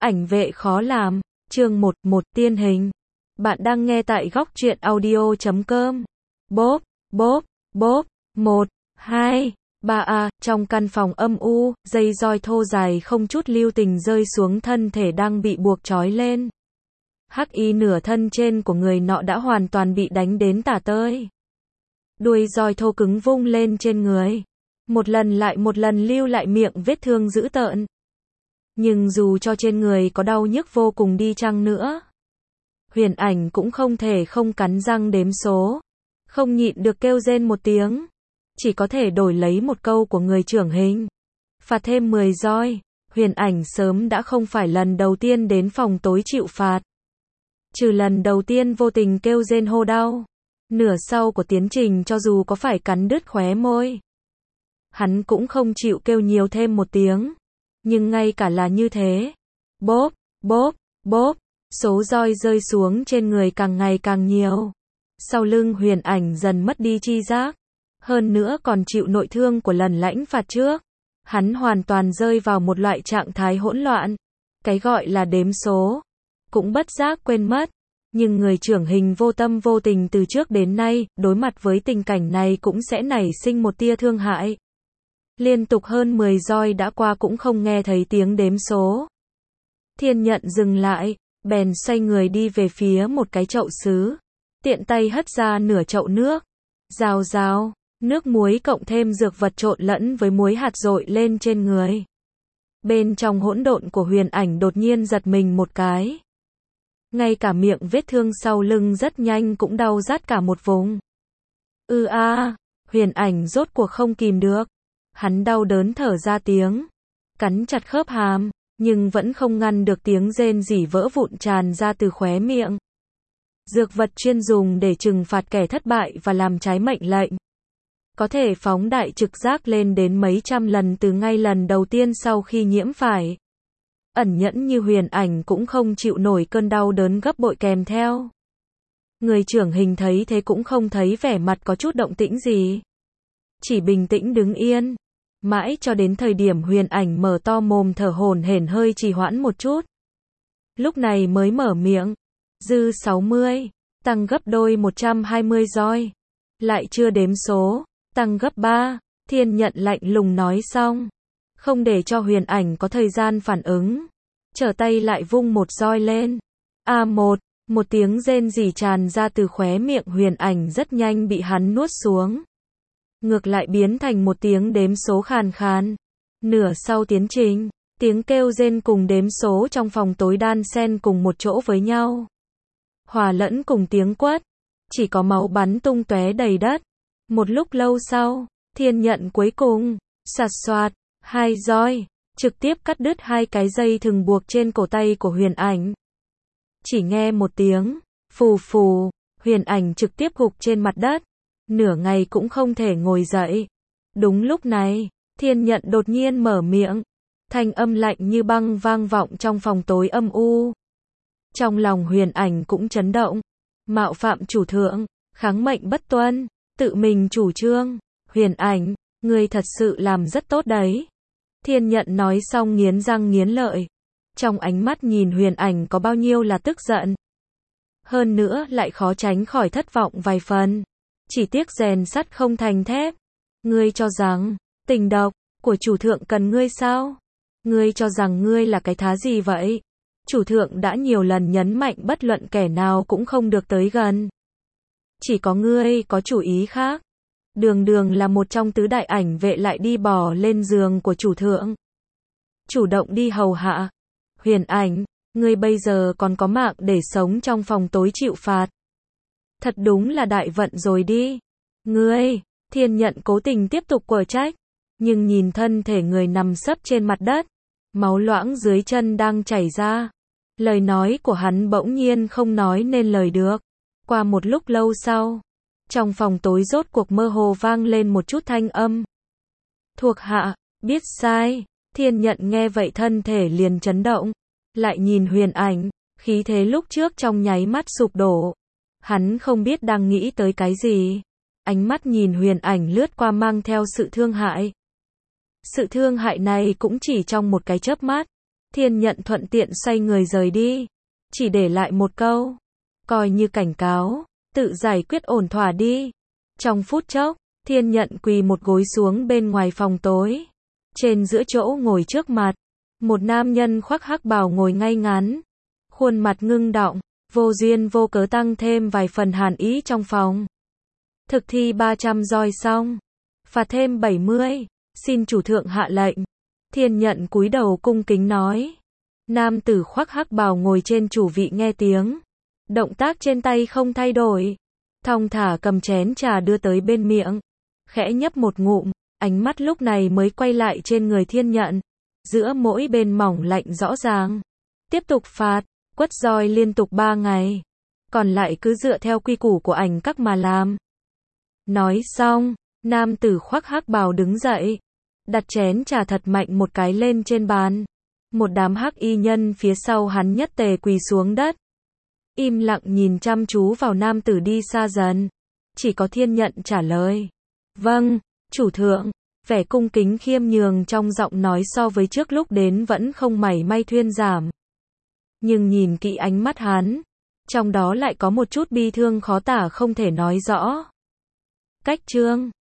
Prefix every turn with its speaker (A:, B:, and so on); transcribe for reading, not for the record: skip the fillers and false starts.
A: Ảnh vệ khó làm, chương 1, tiên hình. Bạn đang nghe tại góc truyện audio.com. Bốp, bốp, bốp, 1, 2, 3 trong căn phòng âm u, dây roi thô dài không chút lưu tình rơi xuống thân thể đang bị buộc trói lên. Hắc y nửa thân trên của người nọ đã hoàn toàn bị đánh đến tả tơi. Đuôi roi thô cứng vung lên trên người. Một lần lại một lần lưu lại miệng vết thương dữ tợn. Nhưng dù cho trên người có đau nhức vô cùng đi chăng nữa, Huyền Ảnh cũng không thể không cắn răng đếm số. Không nhịn được kêu rên một tiếng. Chỉ có thể đổi lấy một câu của người trưởng hình. Phạt thêm 10 roi. Huyền Ảnh sớm đã không phải lần đầu tiên đến phòng tối chịu phạt. Trừ lần đầu tiên vô tình kêu rên hô đau. Nửa sau của tiến trình cho dù có phải cắn đứt khóe môi, hắn cũng không chịu kêu nhiều thêm một tiếng. Nhưng ngay cả là như thế, bốp, bốp, bốp, số roi rơi xuống trên người càng ngày càng nhiều. Sau lưng Huyền Ảnh dần mất đi chi giác. Hơn nữa còn chịu nội thương của lần lãnh phạt trước. Hắn hoàn toàn rơi vào một loại trạng thái hỗn loạn. Cái gọi là đếm số cũng bất giác quên mất. Nhưng người trưởng hình vô tâm vô tình từ trước đến nay, đối mặt với tình cảnh này cũng sẽ nảy sinh một tia thương hại. Liên tục hơn 10 roi đã qua cũng không nghe thấy tiếng đếm số. Thiên Nhận dừng lại, bèn xoay người đi về phía một cái chậu sứ. Tiện tay hất ra nửa chậu nước. Rào rào, nước muối cộng thêm dược vật trộn lẫn với muối hạt dội lên trên người. Bên trong hỗn độn của Huyền Ảnh đột nhiên giật mình một cái. Ngay cả miệng vết thương sau lưng rất nhanh cũng đau rát cả một vùng. Huyền Ảnh rốt cuộc không kìm được. Hắn đau đớn thở ra tiếng. Cắn chặt khớp hàm, nhưng vẫn không ngăn được tiếng rên rỉ vỡ vụn tràn ra từ khóe miệng. Dược vật chuyên dùng để trừng phạt kẻ thất bại và làm trái mệnh lệnh. Có thể phóng đại trực giác lên đến mấy trăm lần từ ngay lần đầu tiên sau khi nhiễm phải. Ẩn nhẫn như Huyền Ảnh cũng không chịu nổi cơn đau đớn gấp bội kèm theo. Người trưởng hình thấy thế cũng không thấy vẻ mặt có chút động tĩnh gì. Chỉ bình tĩnh đứng yên. Mãi cho đến thời điểm Huyền Ảnh mở to mồm thở hổn hển hơi trì hoãn một chút. Lúc này mới mở miệng. Dư 60, tăng gấp đôi 120 roi. Lại chưa đếm số, tăng gấp 3, Thiên Nhận lạnh lùng nói xong. Không để cho Huyền Ảnh có thời gian phản ứng. Trở tay lại vung một roi lên. Một tiếng rên rỉ tràn ra từ khóe miệng Huyền Ảnh rất nhanh bị hắn nuốt xuống. Ngược lại biến thành một tiếng đếm số khàn khàn. Nửa sau tiến trình, tiếng kêu rên cùng đếm số trong phòng tối đan xen cùng một chỗ với nhau. Hòa lẫn cùng tiếng quát. Chỉ có máu bắn tung tóe đầy đất. Một lúc lâu sau, Thiên Nhận cuối cùng, sạt soạt, 2 roi, trực tiếp cắt đứt 2 cái dây thừng buộc trên cổ tay của Huyền Ảnh. Chỉ nghe một tiếng, phù phù, Huyền Ảnh trực tiếp gục trên mặt đất. Nửa ngày cũng không thể ngồi dậy. Đúng lúc này, Thiên Nhận đột nhiên mở miệng. Thanh âm lạnh như băng vang vọng trong phòng tối âm u. Trong lòng Huyền Ảnh cũng chấn động. Mạo phạm chủ thượng, kháng mệnh bất tuân, tự mình chủ trương. Huyền Ảnh, ngươi thật sự làm rất tốt đấy. Thiên Nhận nói xong nghiến răng nghiến lợi. Trong ánh mắt nhìn Huyền Ảnh có bao nhiêu là tức giận. Hơn nữa lại khó tránh khỏi thất vọng vài phần. Chỉ tiếc rèn sắt không thành thép. Ngươi cho rằng, tình độc của chủ thượng cần ngươi sao? Ngươi cho rằng ngươi là cái thá gì vậy? Chủ thượng đã nhiều lần nhấn mạnh bất luận kẻ nào cũng không được tới gần. Chỉ có ngươi có chủ ý khác. Đường đường là một trong tứ đại ảnh vệ lại đi bò lên giường của chủ thượng. Chủ động đi hầu hạ. Huyền Ảnh, ngươi bây giờ còn có mạng để sống trong phòng tối chịu phạt. Thật đúng là đại vận rồi đi. Ngươi, Thiên Nhận cố tình tiếp tục quở trách. Nhưng nhìn thân thể người nằm sấp trên mặt đất. Máu loãng dưới chân đang chảy ra. Lời nói của hắn bỗng nhiên không nói nên lời được. Qua một lúc lâu sau, trong phòng tối rốt cuộc mơ hồ vang lên một chút thanh âm. Thuộc hạ, biết sai. Thiên Nhận nghe vậy thân thể liền chấn động. Lại nhìn Huyền Ảnh, khí thế lúc trước trong nháy mắt sụp đổ. Hắn không biết đang nghĩ tới cái gì. Ánh mắt nhìn Huyền Ảnh lướt qua mang theo sự thương hại. Sự thương hại này cũng chỉ trong một cái chớp mắt. Thiên Nhận thuận tiện xoay người rời đi, chỉ để lại một câu, coi như cảnh cáo, tự giải quyết ổn thỏa đi. Trong phút chốc, Thiên Nhận quỳ một gối xuống bên ngoài phòng tối. Trên giữa chỗ ngồi trước mặt, một nam nhân khoác hắc bào ngồi ngay ngắn, khuôn mặt ngưng đọng, vô duyên vô cớ tăng thêm vài phần hàn ý trong phòng. Thực thi 300 roi xong, phạt thêm 70, xin chủ thượng hạ lệnh. Thiên Nhận cúi đầu cung kính nói. Nam tử khoác hắc bào ngồi trên chủ vị nghe tiếng, động tác trên tay không thay đổi, thong thả cầm chén trà đưa tới bên miệng, khẽ nhấp một ngụm, ánh mắt lúc này mới quay lại trên người Thiên Nhận, giữa mỗi bên mỏng lạnh rõ ràng. Tiếp tục phạt, quất roi liên tục 3 ngày, còn lại cứ dựa theo quy củ của ảnh các mà làm. Nói xong, nam tử khoác hắc bào đứng dậy, đặt chén trà thật mạnh một cái lên trên bàn. Một đám hắc y nhân phía sau hắn nhất tề quỳ xuống đất, im lặng nhìn chăm chú vào nam tử đi xa dần. Chỉ có Thiên Nhận trả lời, vâng, chủ thượng. Vẻ cung kính khiêm nhường trong giọng nói so với trước lúc đến vẫn không mảy may thuyên giảm. Nhưng nhìn kỹ ánh mắt hắn, trong đó lại có một chút bi thương khó tả không thể nói rõ. Cách chương